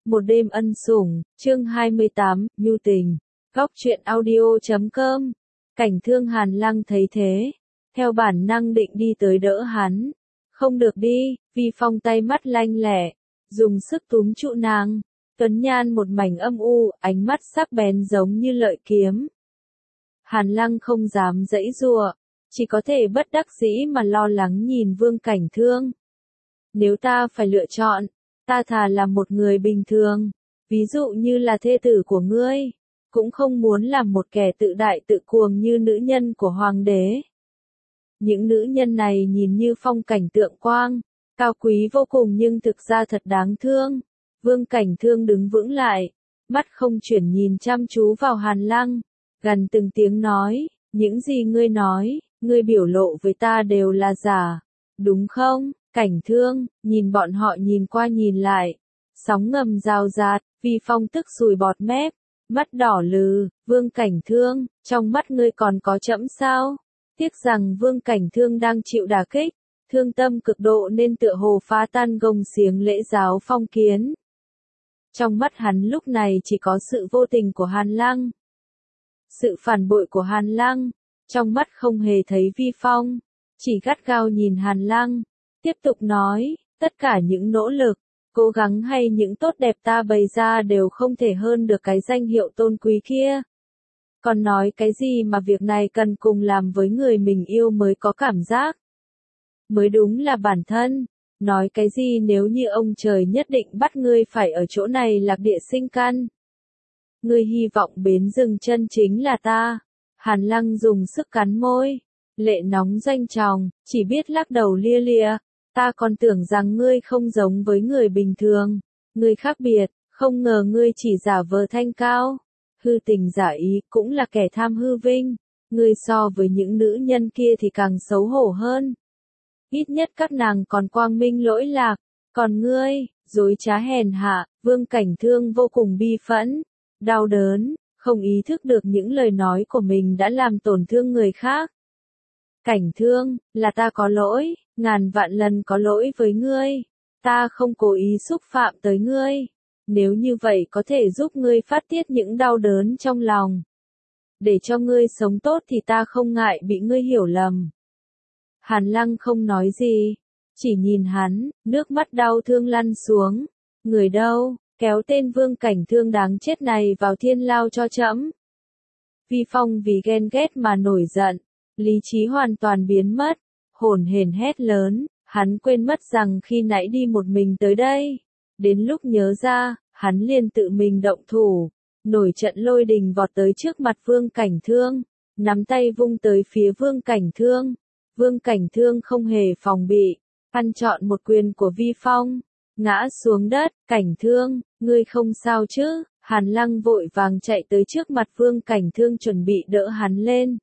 Một đêm ân sủng, chương 28, nhu tình. Góc truyện audio.com. Cảnh Thương Hàn Lăng thấy thế, theo bản năng định đi tới đỡ hắn. Không được đi, Vi Phong tay mắt lanh lẹ, dùng sức túm trụ nàng. Tuấn nhan một mảnh âm u, ánh mắt sắc bén giống như lợi kiếm. Hàn Lăng không dám giãy giụa, chỉ có thể bất đắc dĩ mà lo lắng nhìn Vương Cảnh Thương. Nếu ta phải lựa chọn, ta thà là một người bình thường, ví dụ như là thê tử của ngươi, cũng không muốn làm một kẻ tự đại tự cuồng như nữ nhân của hoàng đế. Những nữ nhân này nhìn như phong cảnh tượng quang, cao quý vô cùng nhưng thực ra thật đáng thương. Vương Cảnh Thương đứng vững lại, mắt không chuyển nhìn chăm chú vào Hàn Lăng, gần từng tiếng nói, những gì ngươi nói, ngươi biểu lộ với ta đều là giả, đúng không? Cảnh Thương, nhìn bọn họ nhìn qua nhìn lại, sóng ngầm rào rạt, Vi Phong tức sùi bọt mép, mắt đỏ lừ, Vương Cảnh Thương, trong mắt ngươi còn có trẫm sao? Tiếc rằng Vương Cảnh Thương đang chịu đả kích, thương tâm cực độ nên tựa hồ phá tan gông xiềng lễ giáo phong kiến. Trong mắt hắn lúc này chỉ có sự vô tình của Hàn Lăng, sự phản bội của Hàn Lăng, trong mắt không hề thấy Vi Phong, chỉ gắt gao nhìn Hàn Lăng. Tiếp tục nói, tất cả những nỗ lực, cố gắng hay những tốt đẹp ta bày ra đều không thể hơn được cái danh hiệu tôn quý kia. Còn nói cái gì mà việc này cần cùng làm với người mình yêu mới có cảm giác. Mới đúng là bản thân, nói cái gì nếu như ông trời nhất định bắt ngươi phải ở chỗ này lạc địa sinh căn. Ngươi hy vọng bến dừng chân chính là ta. Hàn Lăng dùng sức cắn môi, lệ nóng doanh tròng, chỉ biết lắc đầu lia lịa. Ta còn tưởng rằng ngươi không giống với người bình thường, ngươi khác biệt, không ngờ ngươi chỉ giả vờ thanh cao, hư tình giả ý cũng là kẻ tham hư vinh, ngươi so với những nữ nhân kia thì càng xấu hổ hơn. Ít nhất các nàng còn quang minh lỗi lạc, còn ngươi, dối trá hèn hạ. Vương Cảnh Thương vô cùng bi phẫn, đau đớn, không ý thức được những lời nói của mình đã làm tổn thương người khác. Cảnh Thương, là ta có lỗi, ngàn vạn lần có lỗi với ngươi, ta không cố ý xúc phạm tới ngươi, nếu như vậy có thể giúp ngươi phát tiết những đau đớn trong lòng. Để cho ngươi sống tốt thì ta không ngại bị ngươi hiểu lầm. Hàn Lăng không nói gì, chỉ nhìn hắn, nước mắt đau thương lăn xuống. Người đâu, kéo tên Vương Cảnh Thương đáng chết này vào thiên lao cho trẫm. Vi Phong vì ghen ghét mà nổi giận, lý trí hoàn toàn biến mất, hổn hển hét lớn, hắn quên mất rằng khi nãy đi một mình tới đây. Đến lúc nhớ ra, hắn liền tự mình động thủ, nổi trận lôi đình vọt tới trước mặt Vương Cảnh Thương, nắm tay vung tới phía Vương Cảnh Thương. Vương Cảnh Thương không hề phòng bị, ăn trọn một quyền của Vi Phong, ngã xuống đất. Cảnh Thương, ngươi không sao chứ? Hàn Lăng vội vàng chạy tới trước mặt Vương Cảnh Thương chuẩn bị đỡ hắn lên.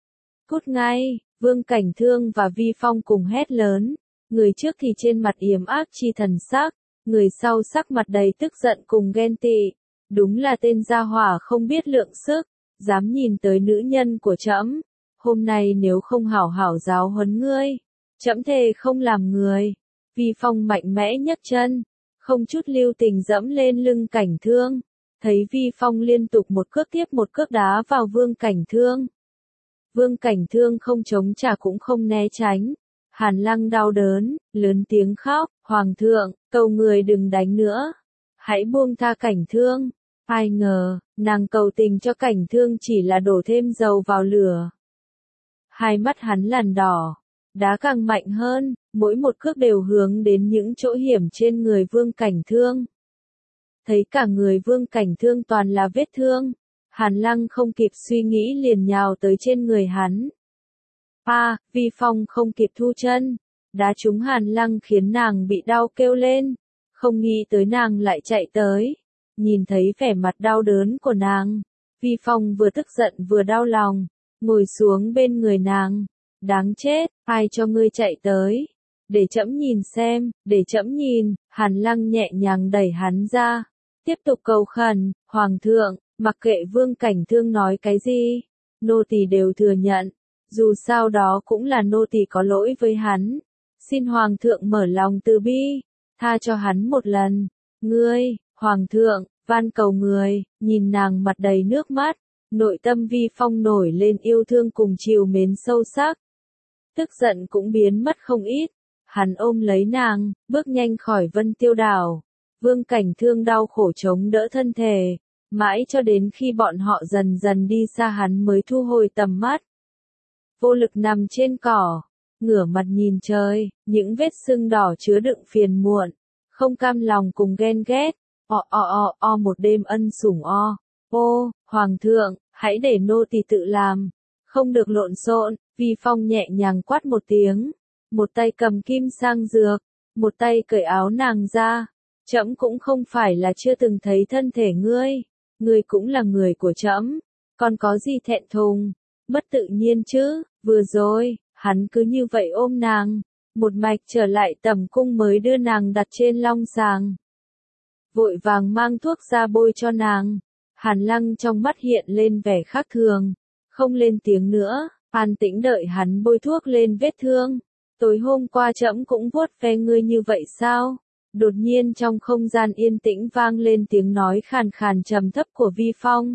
Cút ngay! Vương Cảnh Thương và Vi Phong cùng hét lớn, người trước thì trên mặt yểm ác chi thần sắc, người sau sắc mặt đầy tức giận cùng ghen tị. Đúng là tên gia hỏa không biết lượng sức, dám nhìn tới nữ nhân của trẫm. Hôm nay nếu không hảo hảo giáo huấn ngươi, trẫm thề không làm người. Vi Phong mạnh mẽ nhấc chân, không chút lưu tình dẫm lên lưng Cảnh Thương. Thấy Vi Phong liên tục một cước tiếp một cước đá vào Vương Cảnh Thương. Vương Cảnh Thương không chống trả cũng không né tránh. Hàn Lăng đau đớn, lớn tiếng khóc, Hoàng thượng, cầu người đừng đánh nữa. Hãy buông tha Cảnh Thương. Ai ngờ, nàng cầu tình cho Cảnh Thương chỉ là đổ thêm dầu vào lửa. Hai mắt hắn lằn đỏ, đá càng mạnh hơn, mỗi một cước đều hướng đến những chỗ hiểm trên người Vương Cảnh Thương. Thấy cả người Vương Cảnh Thương toàn là vết thương, Hàn Lăng không kịp suy nghĩ liền nhào tới trên người hắn. Vi Phong không kịp thu chân, đá trúng Hàn Lăng khiến nàng bị đau kêu lên, không nghĩ tới nàng lại chạy tới. Nhìn thấy vẻ mặt đau đớn của nàng, Vi Phong vừa tức giận vừa đau lòng, ngồi xuống bên người nàng. Đáng chết, ai cho ngươi chạy tới? Để trẫm nhìn xem, để trẫm nhìn. Hàn Lăng nhẹ nhàng đẩy hắn ra, tiếp tục cầu khẩn, Hoàng thượng, mặc kệ Vương Cảnh Thương nói cái gì, nô tỳ đều thừa nhận, dù sao đó cũng là nô tỳ có lỗi với hắn. Xin Hoàng thượng mở lòng từ bi, tha cho hắn một lần. Ngươi, Hoàng thượng, van cầu người, nhìn nàng mặt đầy nước mắt, nội tâm Vi Phong nổi lên yêu thương cùng trìu mến sâu sắc. Tức giận cũng biến mất không ít, hắn ôm lấy nàng, bước nhanh khỏi Vân Tiêu đảo. Vương Cảnh Thương đau khổ chống đỡ thân thể, mãi cho đến khi bọn họ dần dần đi xa hắn mới thu hồi tầm mắt. Vô lực nằm trên cỏ, ngửa mặt nhìn trời, những vết sưng đỏ chứa đựng phiền muộn, không cam lòng cùng ghen ghét. Một đêm ân sủng o. Ô, Hoàng thượng, hãy để nô tỳ tự làm, không được lộn xộn. Vi Phong nhẹ nhàng quát một tiếng, một tay cầm kim sang dược, một tay cởi áo nàng ra. Trẫm cũng không phải là chưa từng thấy thân thể ngươi cũng là người của trẫm, còn có gì thẹn thùng, mất tự nhiên chứ. Vừa rồi, hắn cứ như vậy ôm nàng, một mạch trở lại tầm cung mới đưa nàng đặt trên long sàng. Vội vàng mang thuốc ra bôi cho nàng. Hàn Lăng trong mắt hiện lên vẻ khác thường, không lên tiếng nữa, an tĩnh đợi hắn bôi thuốc lên vết thương. Tối hôm qua trẫm cũng vuốt ve ngươi như vậy sao? Đột nhiên trong không gian yên tĩnh vang lên tiếng nói khàn khàn trầm thấp của Vi Phong.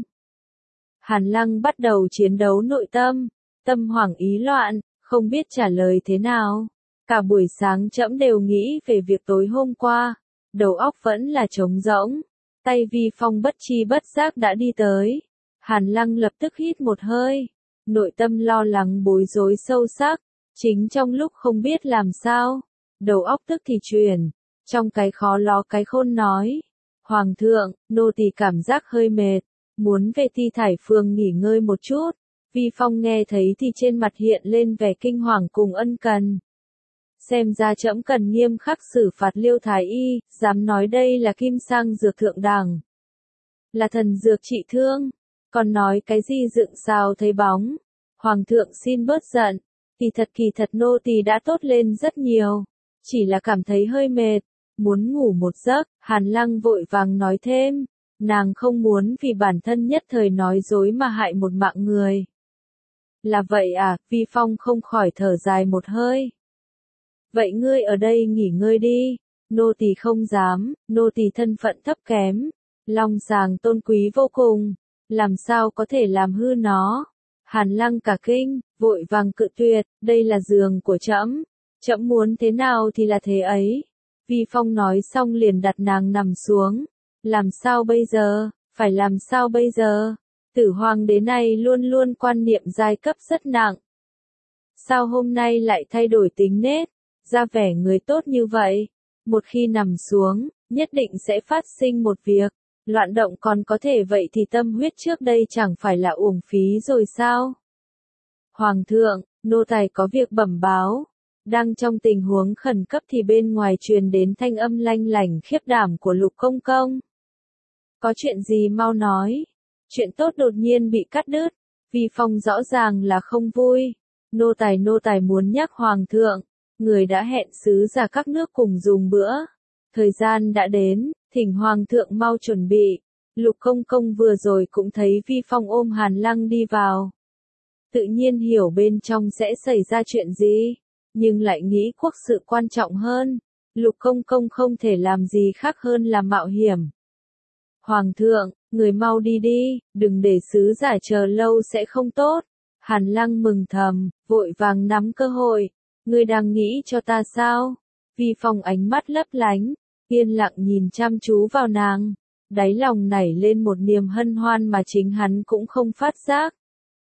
Hàn Lăng bắt đầu chiến đấu nội tâm, tâm hoảng ý loạn, không biết trả lời thế nào. Cả buổi sáng trẫm đều nghĩ về việc tối hôm qua, đầu óc vẫn là trống rỗng. Tay Vi Phong bất chi bất giác đã đi tới. Hàn Lăng lập tức hít một hơi, nội tâm lo lắng bối rối sâu sắc. Chính trong lúc không biết làm sao, đầu óc tức thì chuyển, trong cái khó lo cái khôn nói. Hoàng thượng, nô tỳ cảm giác hơi mệt, muốn về Ti Thải Phường nghỉ ngơi một chút. Vi Phong nghe thấy thì trên mặt hiện lên vẻ kinh hoàng cùng ân cần. Xem ra trẫm cần nghiêm khắc xử phạt Liêu Thái Y, dám nói đây là kim sang dược thượng đẳng, là thần dược trị thương, còn nói cái gì dựng sao thấy bóng. Hoàng thượng xin bớt giận, kỳ thật nô tỳ đã tốt lên rất nhiều, chỉ là cảm thấy hơi mệt, muốn ngủ một giấc. Hàn Lăng vội vàng nói thêm, nàng không muốn vì bản thân nhất thời nói dối mà hại một mạng người. Là vậy à? Vi Phong không khỏi thở dài một hơi. Vậy ngươi ở đây nghỉ ngơi đi, nô tỳ không dám, nô tỳ thân phận thấp kém, long sàng tôn quý vô cùng, làm sao có thể làm hư nó. Hàn Lăng cả kinh, vội vàng cự tuyệt, đây là giường của trẫm, trẫm muốn thế nào thì là thế ấy. Vi Phong nói xong liền đặt nàng nằm xuống. Làm sao bây giờ, phải làm sao bây giờ? Tử hoàng đế này luôn luôn quan niệm giai cấp rất nặng. Sao hôm nay lại thay đổi tính nết, ra vẻ người tốt như vậy? Một khi nằm xuống, nhất định sẽ phát sinh một việc, loạn động còn có thể vậy thì tâm huyết trước đây chẳng phải là uổng phí rồi sao? Hoàng thượng, nô tài có việc bẩm báo. Đang trong tình huống khẩn cấp thì bên ngoài truyền đến thanh âm lanh lảnh khiếp đảm của Lục Công Công. Có chuyện gì mau nói. Chuyện tốt đột nhiên bị cắt đứt. Vi Phong rõ ràng là không vui. Nô tài muốn nhắc Hoàng thượng, người đã hẹn sứ giả các nước cùng dùng bữa. Thời gian đã đến, thỉnh Hoàng thượng mau chuẩn bị. Lục Công Công vừa rồi cũng thấy Vi Phong ôm Hàn Lăng đi vào. Tự nhiên hiểu bên trong sẽ xảy ra chuyện gì, nhưng lại nghĩ quốc sự quan trọng hơn. Lục Công Công không thể làm gì khác hơn là mạo hiểm. Hoàng thượng, người mau đi đi, đừng để sứ giả chờ lâu sẽ không tốt. Hàn Lăng mừng thầm, vội vàng nắm cơ hội. Ngươi đang nghĩ cho ta sao? Vi Phong ánh mắt lấp lánh, yên lặng nhìn chăm chú vào nàng. Đáy lòng nảy lên một niềm hân hoan mà chính hắn cũng không phát giác.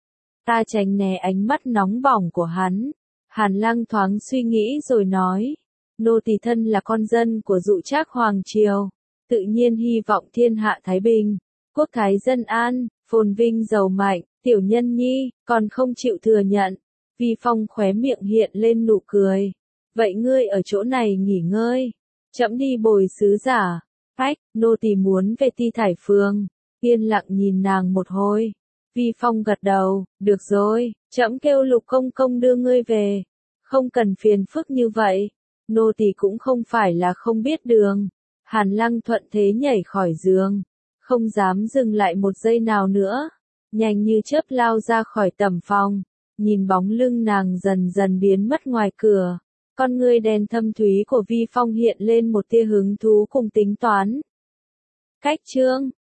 Ta tránh né ánh mắt nóng bỏng của hắn. Hàn Lăng thoáng suy nghĩ rồi nói. Nô tỳ thân là con dân của Dụ Trác Hoàng Triều, tự nhiên hy vọng thiên hạ thái bình, quốc thái dân an, phồn vinh giàu mạnh. Tiểu nhân nhi, còn không chịu thừa nhận. Vi Phong khóe miệng hiện lên nụ cười. Vậy ngươi ở chỗ này nghỉ ngơi, trẫm đi bồi sứ giả. Ách, nô tỳ muốn về Ti Thải Phường. Yên lặng nhìn nàng một hồi. Vi Phong gật đầu, được rồi, trẫm kêu Lục Công Công đưa ngươi về. Không cần phiền phức như vậy. Nô tỳ cũng không phải là không biết đường. Hàn Lăng thuận thế nhảy khỏi giường, không dám dừng lại một giây nào nữa. Nhanh như chớp lao ra khỏi tầm phòng, nhìn bóng lưng nàng dần dần biến mất ngoài cửa. Con ngươi đen thâm thúy của Vi Phong hiện lên một tia hứng thú cùng tính toán. Cách chương